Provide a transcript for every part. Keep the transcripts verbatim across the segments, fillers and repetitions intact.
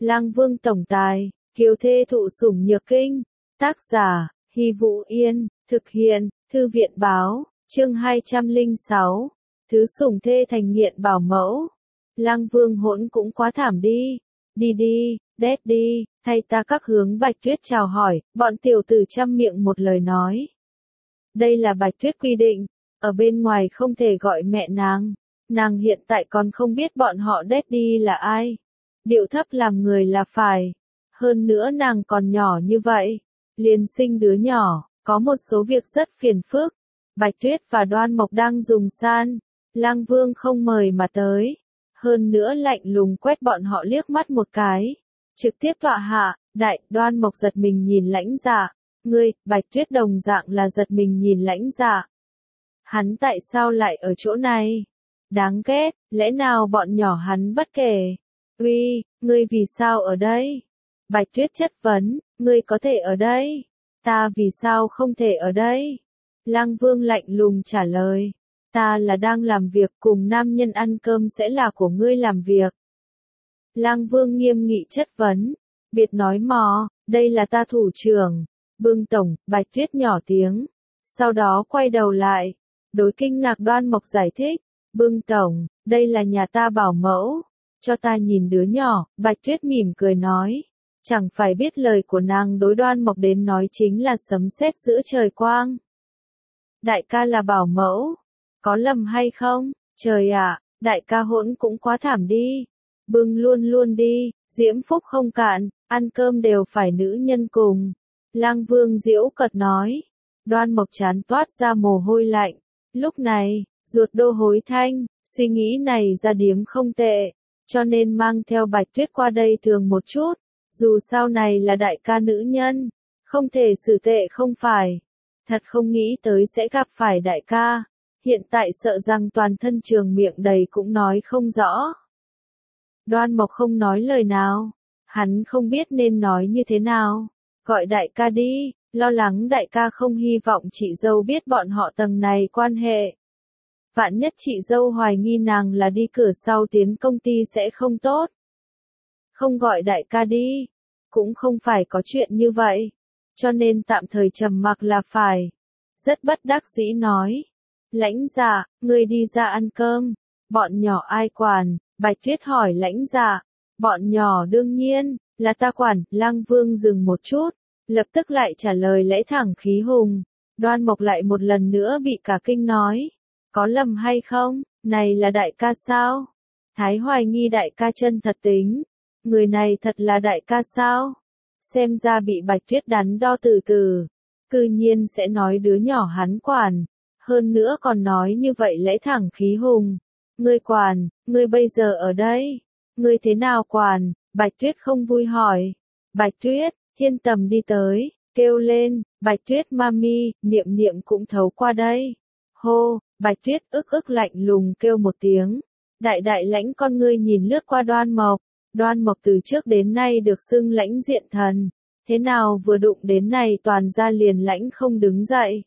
Lang Vương tổng tài, kiều thê thụ sủng nhược kinh. Tác giả, Hy Vũ Yên, thực hiện, Thư viện báo, chương hai trăm lẻ sáu. Thứ sủng thê thành nghiện bảo mẫu. Lang Vương hỗn cũng quá thảm đi. Đi đi, đét đi, thay ta các hướng Bạch Tuyết chào hỏi, bọn tiểu tử trăm miệng một lời nói. Đây là Bạch Tuyết quy định, ở bên ngoài không thể gọi mẹ nàng. Nàng hiện tại còn không biết bọn họ đét đi là ai. Điệu thấp làm người là phải. Hơn nữa nàng còn nhỏ như vậy. Liền sinh đứa nhỏ, có một số việc rất phiền phức. Bạch Tuyết và Đoan Mộc đang dùng san. Lang Vương không mời mà tới. Hơn nữa lạnh lùng quét bọn họ liếc mắt một cái. Trực tiếp tọa hạ, đại, Đoan Mộc giật mình nhìn Lãnh Dạ. Ngươi, Bạch Tuyết đồng dạng là giật mình nhìn Lãnh Dạ. Hắn tại sao lại ở chỗ này? Đáng ghét, lẽ nào bọn nhỏ hắn bất kể? Uy, ngươi vì sao ở đây? Bạch Tuyết chất vấn, ngươi có thể ở đây? Ta vì sao không thể ở đây? Lang Vương lạnh lùng trả lời. Ta là đang làm việc, cùng nam nhân ăn cơm sẽ là của ngươi làm việc. Lang Vương nghiêm nghị chất vấn. Biệt nói mò, đây là ta thủ trưởng. Bưng tổng, Bạch Tuyết nhỏ tiếng. Sau đó quay đầu lại. Đối kinh ngạc Đoan Mộc giải thích. Bưng tổng, đây là nhà ta bảo mẫu. Cho ta nhìn đứa nhỏ, Bạch Tuyết mỉm cười nói. Chẳng phải biết lời của nàng đối Đoan Mộc đến nói chính là sấm sét giữa trời quang. Đại ca là bảo mẫu. Có lầm hay không? Trời ạ, đại ca hỗn cũng quá thảm đi. Bưng luôn luôn đi, diễm phúc không cạn, ăn cơm đều phải nữ nhân cùng. Lang Vương giễu cợt nói. Đoan Mộc chán toát ra mồ hôi lạnh. Lúc này, ruột đô hối thanh, suy nghĩ này ra điếm không tệ. Cho nên mang theo Bạch Tuyết qua đây thường một chút. Dù sao này là đại ca nữ nhân. Không thể xử tệ không phải. Thật không nghĩ tới sẽ gặp phải đại ca. Hiện tại sợ rằng toàn thân trường miệng đầy cũng nói không rõ. Đoan Mộc không nói lời nào. Hắn không biết nên nói như thế nào. Gọi đại ca đi, lo lắng đại ca không hy vọng chị dâu biết bọn họ tầng này quan hệ. Vạn nhất chị dâu hoài nghi nàng là đi cửa sau tiến công ty sẽ không tốt. Không gọi đại ca đi. Cũng không phải có chuyện như vậy. Cho nên tạm thời trầm mặc là phải. Rất bất đắc dĩ nói. Lãnh Dạ, ngươi đi ra ăn cơm. Bọn nhỏ ai quản? Bạch Tuyết hỏi Lãnh Dạ. Bọn nhỏ đương nhiên, là ta quản. Lang Vương dừng một chút. Lập tức lại trả lời lẽ thẳng khí hùng. Đoan Mộc lại một lần nữa bị cả kinh nói. Có lầm hay không? Này là đại ca sao? Thái hoài nghi đại ca chân thật tính. Người này thật là đại ca sao? Xem ra bị Bạch Tuyết đắn đo từ từ. Cư nhiên sẽ nói đứa nhỏ hắn quản. Hơn nữa còn nói như vậy lẽ thẳng khí hùng. Ngươi quản, ngươi bây giờ ở đây. Ngươi thế nào quản? Bạch Tuyết không vui hỏi. Bạch Tuyết, Thiên Tầm đi tới, kêu lên, Bạch Tuyết mami, Niệm Niệm cũng thấu qua đây. Hô, Bạch Tuyết ức ức lạnh lùng kêu một tiếng. Đại đại lãnh con ngươi nhìn lướt qua Đoan Mộc. Đoan Mộc từ trước đến nay được xưng lãnh diện thần. Thế nào vừa đụng đến này toàn ra liền lãnh không đứng dậy.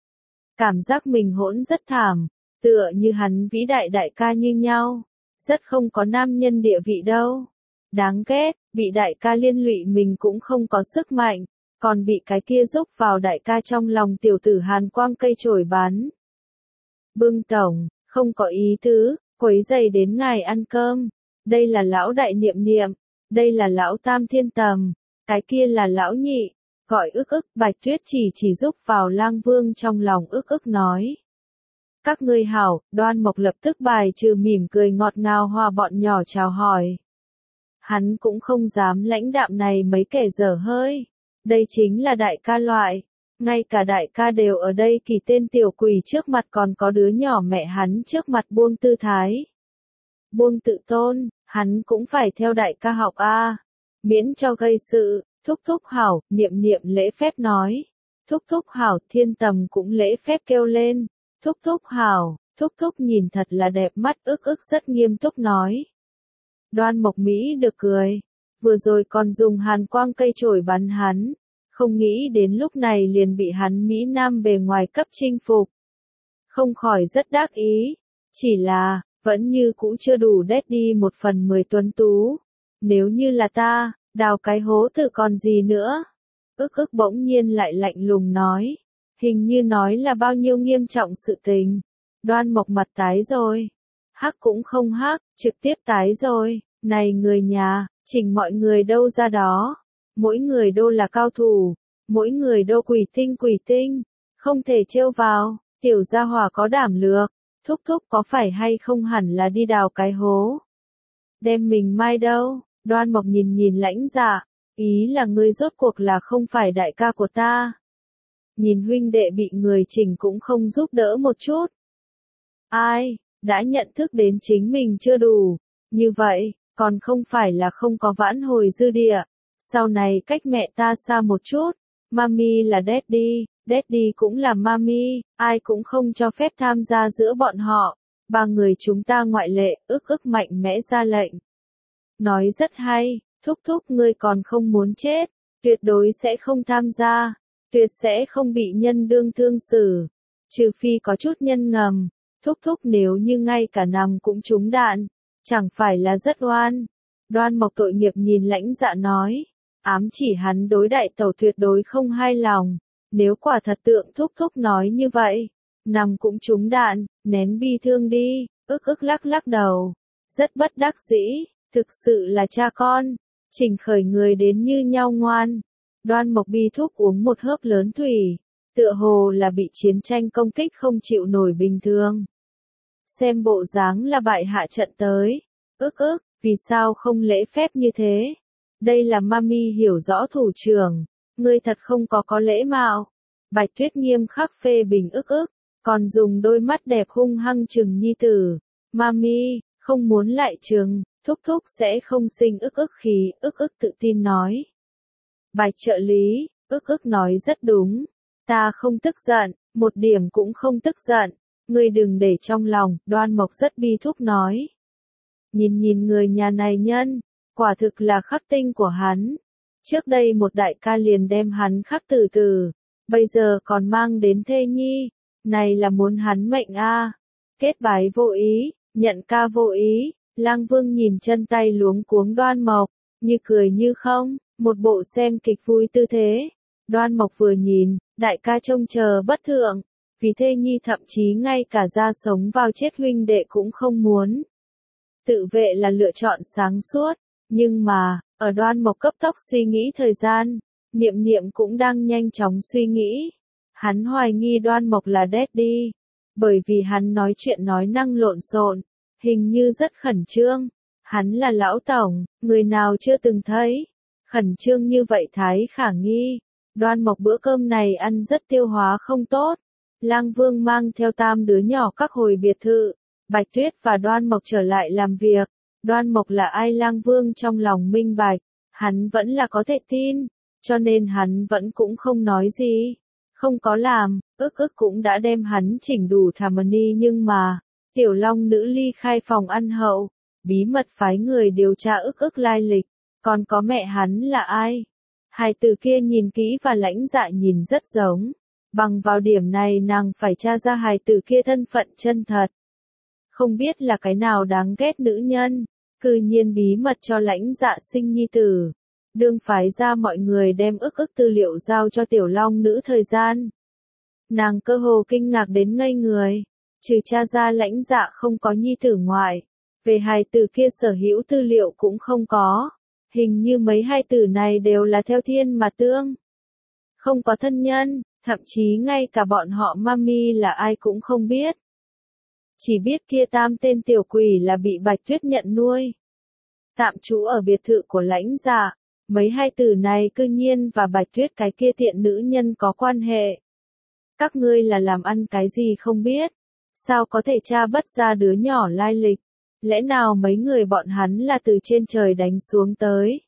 Cảm giác mình hỗn rất thảm. Tựa như hắn vĩ đại đại ca như nhau. Rất không có nam nhân địa vị đâu. Đáng ghét, bị đại ca liên lụy mình cũng không có sức mạnh. Còn bị cái kia giúp vào đại ca trong lòng tiểu tử hàn quang cây chổi bắn. Bưng tổng, không có ý tứ, quấy rầy đến ngài ăn cơm. Đây là lão đại Niệm Niệm. Đây là lão tam Thiên Tầm. Cái kia là lão nhị. Gọi ức ức, Bạch Tuyết chỉ chỉ giúp vào Lang Vương trong lòng ức ức nói. Các ngươi hảo, Đoan Mộc lập tức bài trừ mỉm cười ngọt ngào hòa bọn nhỏ chào hỏi. Hắn cũng không dám lãnh đạm này mấy kẻ dở hơi. Đây chính là đại ca loại. Ngay cả đại ca đều ở đây kỳ tên tiểu quỷ trước mặt còn có đứa nhỏ mẹ hắn trước mặt buông tư thái. Buông tự tôn, hắn cũng phải theo đại ca học a. Miễn cho gây sự, thúc thúc hảo, Niệm Niệm lễ phép nói. Thúc thúc hảo, Thiên Tầm cũng lễ phép kêu lên. Thúc thúc hảo, thúc thúc nhìn thật là đẹp mắt ức ức rất nghiêm túc nói. Đoan Mộc Mỹ được cười. Vừa rồi còn dùng hàn quang cây chổi bắn hắn. Không nghĩ đến lúc này liền bị hắn Mỹ Nam bề ngoài cấp chinh phục. Không khỏi rất đắc ý. Chỉ là, vẫn như cũ chưa đủ đét đi một phần mười tuấn tú. nếu như là ta, đào cái hố thử còn gì nữa. Ức ức bỗng nhiên lại lạnh lùng nói, hình như nói là bao nhiêu nghiêm trọng sự tình. Đoan Mộc mặt tái rồi, hắc cũng không hắc, trực tiếp tái rồi, này người nhà, chỉnh mọi người đâu ra đó, mỗi người đô là cao thủ, mỗi người đô quỷ tinh quỷ tinh, không thể trêu vào, tiểu gia hỏa có đảm lược, thúc thúc có phải hay không hẳn là đi đào cái hố. Đem mình mai đâu, Đoan Mộc nhìn nhìn Lãnh Dạ, ý là ngươi rốt cuộc là không phải đại ca của ta. Nhìn huynh đệ bị người chỉnh cũng không giúp đỡ một chút. Ai, đã nhận thức đến chính mình chưa đủ, như vậy, còn không phải là không có vãn hồi dư địa, sau này cách mẹ ta xa một chút, mami là daddy, daddy cũng là mami, ai cũng không cho phép tham gia giữa bọn họ, ba người chúng ta ngoại lệ, ức ức mạnh mẽ ra lệnh. Nói rất hay, thúc thúc ngươi còn không muốn chết, tuyệt đối sẽ không tham gia, tuyệt sẽ không bị nhân đương thương xử, trừ phi có chút nhân ngầm, thúc thúc nếu như ngay cả nằm cũng trúng đạn, chẳng phải là rất oan. Đoan Mộc tội nghiệp nhìn Lãnh Dạ nói, ám chỉ hắn đối đại tẩu tuyệt đối không hài lòng, nếu quả thật tượng thúc thúc nói như vậy, nằm cũng trúng đạn, nén bi thương đi, ức ức lắc lắc đầu, rất bất đắc dĩ, thực sự là cha con, chỉnh khởi người đến như nhau ngoan. Đoan Mộc bi thuốc uống một hớp lớn thủy, tựa hồ là bị chiến tranh công kích không chịu nổi bình thường. Xem bộ dáng là bại hạ trận tới, ức ức, vì sao không lễ phép như thế? Đây là mami hiểu rõ thủ trưởng, ngươi thật không có có lễ mạo. Bạch Tuyết nghiêm khắc phê bình ức ức, còn dùng đôi mắt đẹp hung hăng trừng nhi tử. Mami, không muốn lại trừng, thúc thúc sẽ không sinh ức ức khí, ức ức tự tin nói. Bạch trợ lý, ức ức nói rất đúng, ta không tức giận, một điểm cũng không tức giận, ngươi đừng để trong lòng, Đoan Mộc rất bi thúc nói. Nhìn nhìn người nhà này nhân, quả thực là khắc tinh của hắn. Trước đây một đại ca liền đem hắn khắc từ từ, bây giờ còn mang đến thê nhi, này là muốn hắn mệnh a. Kết bái vô ý, nhận ca vô ý, Lang Vương nhìn chân tay luống cuống Đoan Mộc, như cười như không, một bộ xem kịch vui tư thế. Đoan Mộc vừa nhìn, đại ca trông chờ bất thượng, vì thê nhi thậm chí ngay cả ra sống vào chết huynh đệ cũng không muốn. Tự vệ là lựa chọn sáng suốt, nhưng mà, ở Đoan Mộc cấp tốc suy nghĩ thời gian, Niệm Niệm cũng đang nhanh chóng suy nghĩ. Hắn hoài nghi Đoan Mộc là daddy, bởi vì hắn nói chuyện nói năng lộn xộn, hình như rất khẩn trương. Hắn là lão tổng, người nào chưa từng thấy. Khẩn trương như vậy thái khả nghi. Đoan Mộc bữa cơm này ăn rất tiêu hóa không tốt. Lang Vương mang theo tam đứa nhỏ các hồi biệt thự. Bạch Tuyết và Đoan Mộc trở lại làm việc. Đoan Mộc là ai Lang Vương trong lòng minh bạch. Hắn vẫn là có thể tin. Cho nên hắn vẫn cũng không nói gì. Không có làm, ức ức cũng đã đem hắn chỉnh đủ Thamani nhưng mà. Tiểu Long nữ ly khai phòng ăn hậu. Bí mật phái người điều tra ức ức lai lịch. Còn có mẹ hắn là ai? Hài tử kia nhìn kỹ và Lãnh Dạ nhìn rất giống. Bằng vào điểm này nàng phải tra ra hài tử kia thân phận chân thật. Không biết là cái nào đáng ghét nữ nhân, cư nhiên bí mật cho Lãnh Dạ sinh nhi tử. Đương phái ra mọi người đem ức ức tư liệu giao cho Tiểu Long nữ thời gian. Nàng cơ hồ kinh ngạc đến ngây người, trừ tra ra Lãnh Dạ không có nhi tử ngoại. Về hài tử kia sở hữu tư liệu cũng không có. Hình như mấy hai tử này đều là theo thiên mà tương. Không có thân nhân, thậm chí ngay cả bọn họ mami là ai cũng không biết. Chỉ biết kia tam tên tiểu quỷ là bị Bạch Tuyết nhận nuôi. Tạm trú ở biệt thự của Lãnh Dạ, mấy hai tử này cư nhiên và Bạch Tuyết cái kia tiện nữ nhân có quan hệ. Các ngươi là làm ăn cái gì không biết, sao có thể tra bất ra đứa nhỏ lai lịch. Lẽ nào mấy người bọn hắn là từ trên trời đánh xuống tới?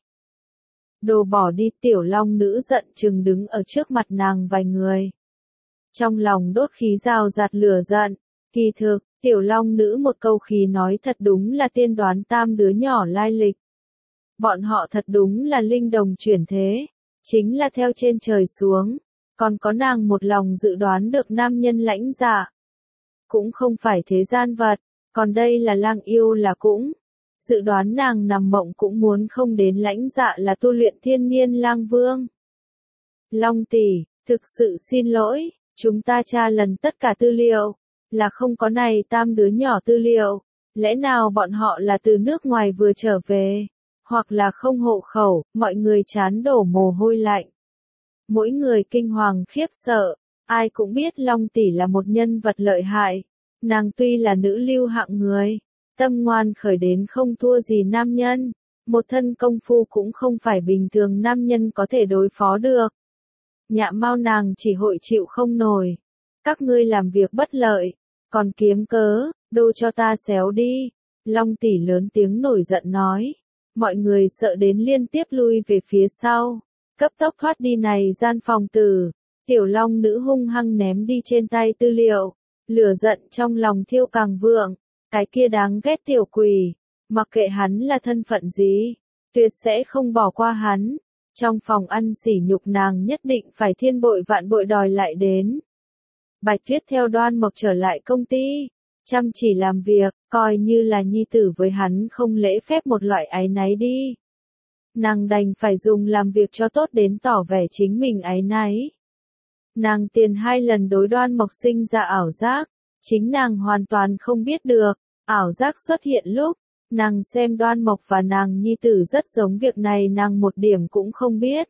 Đồ bỏ đi, Tiểu Long nữ giận chừng đứng ở trước mặt nàng vài người. Trong lòng đốt khí rào rạt lửa giận, kỳ thực, Tiểu Long nữ một câu khí nói thật đúng là tiên đoán tam đứa nhỏ lai lịch. Bọn họ thật đúng là linh đồng chuyển thế, chính là theo trên trời xuống, còn có nàng một lòng dự đoán được nam nhân Lãnh Dạ. Cũng không phải thế gian vật. Còn đây là Lang yêu là cũng. dự đoán nàng nằm mộng cũng muốn không đến lãnh dạ là tu luyện thiên niên lang vương. Long tỷ, thực sự xin lỗi, chúng ta tra lần tất cả tư liệu, là không có này tam đứa nhỏ tư liệu, lẽ nào bọn họ là từ nước ngoài vừa trở về, hoặc là không hộ khẩu, mọi người chán đổ mồ hôi lạnh. Mỗi người kinh hoàng khiếp sợ, ai cũng biết Long tỷ là một nhân vật lợi hại, nàng tuy là nữ lưu hạng người, tâm ngoan khởi đến không thua gì nam nhân, một thân công phu cũng không phải bình thường nam nhân có thể đối phó được. Nhạ mau nàng chỉ hội chịu không nổi, các ngươi làm việc bất lợi, còn kiếm cớ, đô cho ta xéo đi, Long tỷ lớn tiếng nổi giận nói, mọi người sợ đến liên tiếp lui về phía sau, cấp tốc thoát đi này gian phòng tử, tiểu long nữ hung hăng ném đi trên tay tư liệu, lửa giận trong lòng thiêu càng vượng, cái kia đáng ghét tiểu quỷ, mặc kệ hắn là thân phận gì, tuyệt sẽ không bỏ qua hắn, trong phòng ăn sỉ nhục nàng nhất định phải thiên bội vạn bội đòi lại đến. Bạch Tuyết theo Đoan Mộc trở lại công ty, chăm chỉ làm việc, coi như là nhi tử với hắn không lễ phép một loại áy náy đi. Nàng đành phải dùng làm việc cho tốt đến tỏ vẻ chính mình áy náy. Nàng tiền hai lần đối Đoan Mộc sinh ra ảo giác, chính nàng hoàn toàn không biết được, ảo giác xuất hiện lúc, nàng xem Đoan Mộc và nàng nhi tử rất giống việc này nàng một điểm cũng không biết.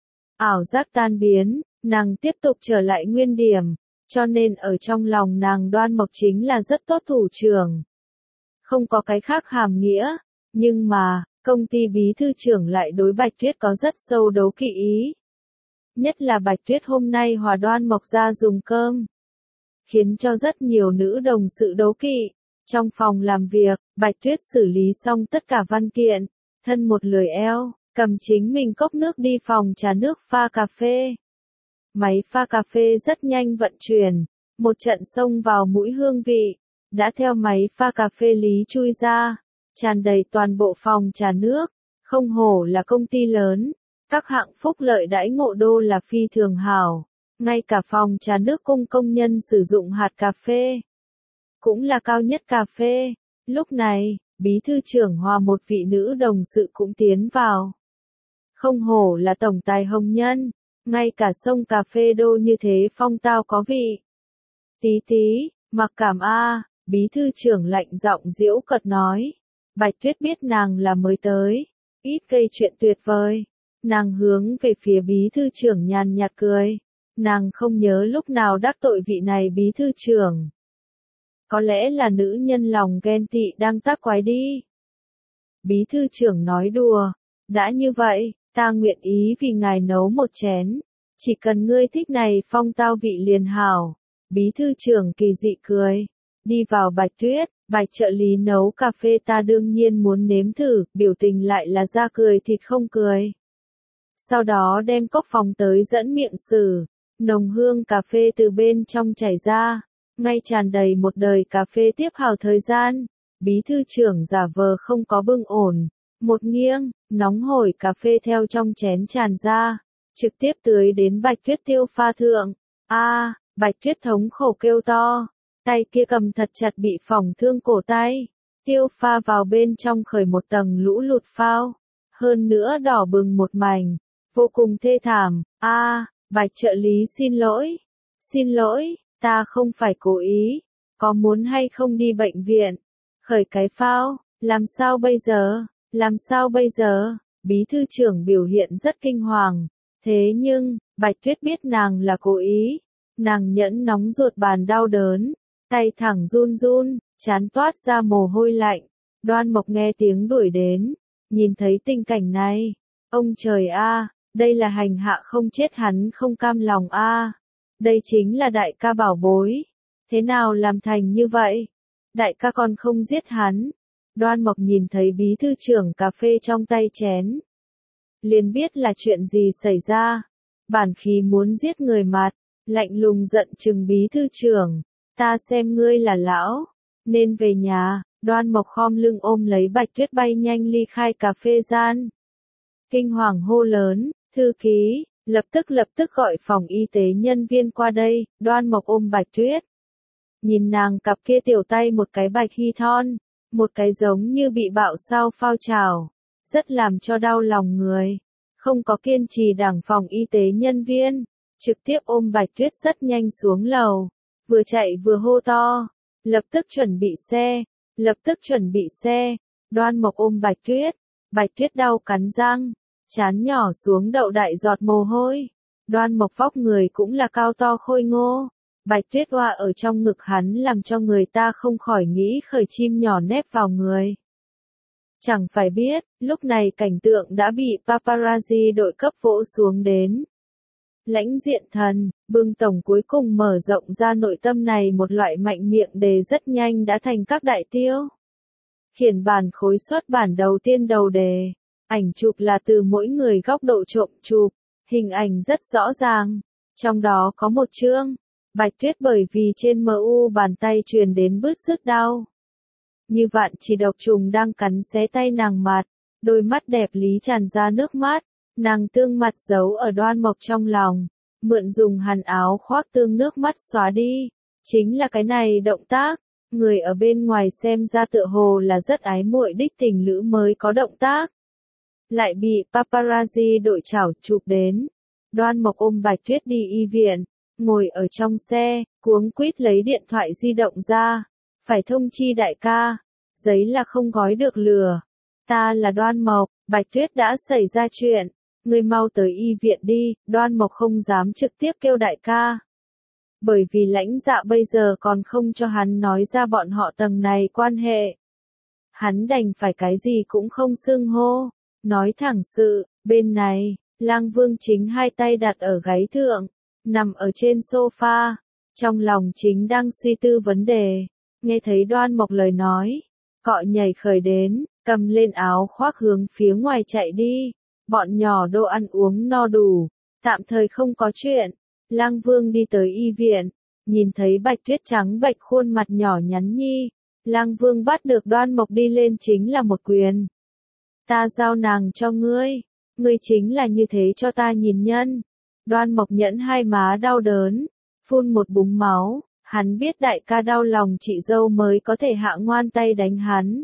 Ảo giác tan biến, nàng tiếp tục trở lại nguyên điểm. Cho nên ở trong lòng nàng Đoan Mộc chính là rất tốt thủ trưởng. Không có cái khác hàm nghĩa, nhưng mà, công ty bí thư trưởng lại đối Bạch Tuyết có rất sâu đấu kỵ ý. Nhất là Bạch Tuyết hôm nay hòa Đoan Mộc ra dùng cơm, khiến cho rất nhiều nữ đồng sự đấu kỵ. Trong phòng làm việc, Bạch Tuyết xử lý xong tất cả văn kiện, thân một lười eo, cầm chính mình cốc nước đi phòng trà nước pha cà phê. Máy pha cà phê rất nhanh vận chuyển, một trận xông vào mũi hương vị, đã theo máy pha cà phê lý chui ra, tràn đầy toàn bộ phòng trà nước, không hổ là công ty lớn, các hạng phúc lợi đãi ngộ đô là phi thường hảo, ngay cả phòng trà nước cung công nhân sử dụng hạt cà phê, cũng là cao nhất cà phê. Lúc này, bí thư trưởng hòa một vị nữ đồng sự cũng tiến vào. Không hổ là tổng tài hồng nhân. Ngay cả sông cà phê đô như thế phong tao có vị. Tí tí, mặc cảm a, bí thư trưởng lạnh giọng giễu cợt nói. Bạch Tuyết biết nàng là mới tới, ít gây chuyện tuyệt vời. Nàng hướng về phía bí thư trưởng nhàn nhạt cười. Nàng không nhớ lúc nào đắc tội vị này bí thư trưởng. Có lẽ là nữ nhân lòng ghen tị đang tác quái đi. Bí thư trưởng nói đùa, đã như vậy. Ta nguyện ý vì ngài nấu một chén, chỉ cần ngươi thích này phong tao vị liền hảo. Bí thư trưởng kỳ dị cười, đi vào Bạch Tuyết, Bạch trợ lý nấu cà phê ta đương nhiên muốn nếm thử, biểu tình lại là da cười thịt không cười. Sau đó đem cốc phòng tới dẫn miệng sử, nồng hương cà phê từ bên trong chảy ra, ngay tràn đầy một đời cà phê tiếp hào thời gian. Bí thư trưởng giả vờ không có bưng ổn. Một nghiêng, nóng hổi cà phê theo trong chén tràn ra, trực tiếp tưới đến Bạch Tuyết tiêu pha thượng. A, à, Bạch Tuyết thống khổ kêu to, tay kia cầm thật chặt bị phỏng thương cổ tay, tiêu pha vào bên trong khởi một tầng lũ lụt phao, hơn nữa đỏ bừng một mảnh, vô cùng thê thảm. A, à, Bạch trợ lý xin lỗi, xin lỗi, ta không phải cố ý, có muốn hay không đi bệnh viện, khởi cái phao, làm sao bây giờ? Làm sao bây giờ? Bí thư trưởng biểu hiện rất kinh hoàng. Thế nhưng, Bạch Tuyết biết nàng là cố ý. Nàng nhẫn nóng ruột bàn đau đớn. Tay thẳng run run, chán toát ra mồ hôi lạnh. Đoan Mộc nghe tiếng đuổi đến. Nhìn thấy tình cảnh này. Ông trời a, đây là hành hạ không chết hắn không cam lòng a. Đây chính là đại ca bảo bối. Thế nào làm thành như vậy? Đại ca còn không giết hắn. Đoan Mộc nhìn thấy bí thư trưởng cà phê trong tay chén. Liền biết là chuyện gì xảy ra. Bản khí muốn giết người mặt, lạnh lùng giận chừng bí thư trưởng. Ta xem ngươi là lão, nên về nhà. Đoan Mộc khom lưng ôm lấy Bạch Tuyết bay nhanh ly khai cà phê gian. Kinh hoàng hô lớn, thư ký, lập tức lập tức gọi phòng y tế nhân viên qua đây. Đoan Mộc ôm Bạch Tuyết. Nhìn nàng cặp kia tiểu tay một cái bạch hy thon. một cái giống như bị bạo sao phao trào, rất làm cho đau lòng người. Không có kiên trì đảng phòng y tế nhân viên, trực tiếp ôm Bạch Tuyết rất nhanh xuống lầu, vừa chạy vừa hô to, lập tức chuẩn bị xe, lập tức chuẩn bị xe. Đoan Mộc ôm Bạch Tuyết, Bạch Tuyết đau cắn răng, trán nhỏ xuống đậu đại giọt mồ hôi. Đoan Mộc vóc người cũng là cao to khôi ngô, Bạch Tuyết oa ở trong ngực hắn làm cho người ta không khỏi nghĩ khởi chim nhỏ nép vào người. Chẳng phải biết, lúc này cảnh tượng đã bị paparazzi đội cấp vỗ xuống đến. Lãnh Diện Thần, Bưng Tổng cuối cùng mở rộng ra nội tâm này một loại mạnh miệng đề rất nhanh đã thành các đại tiêu. Khiển bản khối xuất bản đầu tiên đầu đề, ảnh chụp là từ mỗi người góc độ trộm chụp, hình ảnh rất rõ ràng. Trong đó có một chương, Bạch Tuyết bởi vì trên em u bàn tay truyền đến bứt rứt đau. Như vạn chỉ độc trùng đang cắn xé tay nàng mặt, đôi mắt đẹp lý tràn ra nước mắt, nàng tương mặt giấu ở Đoan Mộc trong lòng, mượn dùng hàn áo khoác tương nước mắt xóa đi. Chính là cái này động tác, người ở bên ngoài xem ra tựa hồ là rất ái muội đích tình lữ mới có động tác. Lại bị paparazzi đội chảo chụp đến. Đoan Mộc ôm Bạch Tuyết đi y viện, ngồi ở trong xe, cuống quýt lấy điện thoại di động ra. Phải thông chi đại ca, giấy là không gói được lừa. Ta là Đoan Mộc, Bạch Tuyết đã xảy ra chuyện, ngươi mau tới y viện đi. Đoan Mộc không dám trực tiếp kêu đại ca. Bởi vì Lãnh Dạ bây giờ còn không cho hắn nói ra bọn họ tầng này quan hệ. Hắn đành phải cái gì cũng không xưng hô, nói thẳng sự. Bên này, Lang Vương chính hai tay đặt ở gáy thượng, nằm ở trên sofa, trong lòng chính đang suy tư vấn đề. Nghe thấy Đoan Mộc lời nói, cọ nhảy khởi đến, cầm lên áo khoác hướng phía ngoài chạy đi. Bọn nhỏ đồ ăn uống no đủ, tạm thời không có chuyện. Lang Vương đi tới y viện, nhìn thấy Bạch Tuyết trắng bệch khuôn mặt nhỏ nhắn nhi. Lang Vương bắt được Đoan Mộc đi lên chính là một quyền. Ta giao nàng cho ngươi, ngươi chính là như thế cho ta nhìn nhân. Đoan Mộc nhẫn hai má đau đớn, phun một búng máu. Hắn biết đại ca đau lòng chị dâu mới có thể hạ ngoan tay đánh hắn.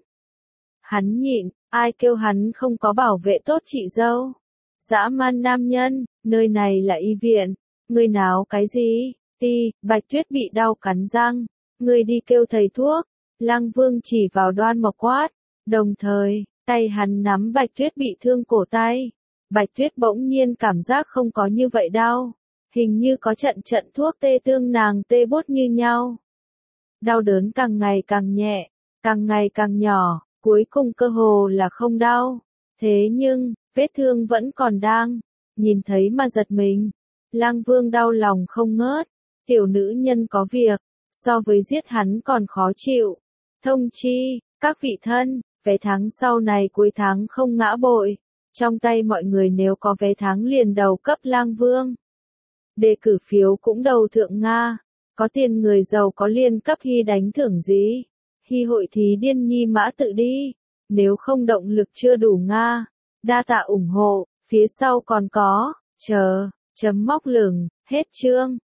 Hắn nhịn, ai kêu hắn không có bảo vệ tốt chị dâu. Dã man nam nhân, nơi này là y viện, ngươi náo cái gì? Ti, Bạch Tuyết bị đau cắn răng, ngươi đi kêu thầy thuốc. Lang Vương chỉ vào Đoan Mộc quát, đồng thời, tay hắn nắm Bạch Tuyết bị thương cổ tay. Bạch Tuyết bỗng nhiên cảm giác không có như vậy đau. Hình như có trận trận thuốc tê tương nàng tê bút như nhau. Đau đớn càng ngày càng nhẹ, càng ngày càng nhỏ, cuối cùng cơ hồ là không đau. Thế nhưng, vết thương vẫn còn đang, nhìn thấy mà giật mình. Lang Vương đau lòng không ngớt, tiểu nữ nhân có việc, so với giết hắn còn khó chịu. Thông chi, các vị thân, vé tháng sau này cuối tháng không ngã bội. Trong tay mọi người nếu có vé tháng liền đầu cấp Lang Vương. Đề cử phiếu cũng đầu thượng Nga, có tiền người giàu có liên cấp hy đánh thưởng gì. Hy hội thí điên nhi mã tự đi, nếu không động lực chưa đủ Nga. Đa tạ ủng hộ, phía sau còn có, chờ, chấm móc lửng, hết chương.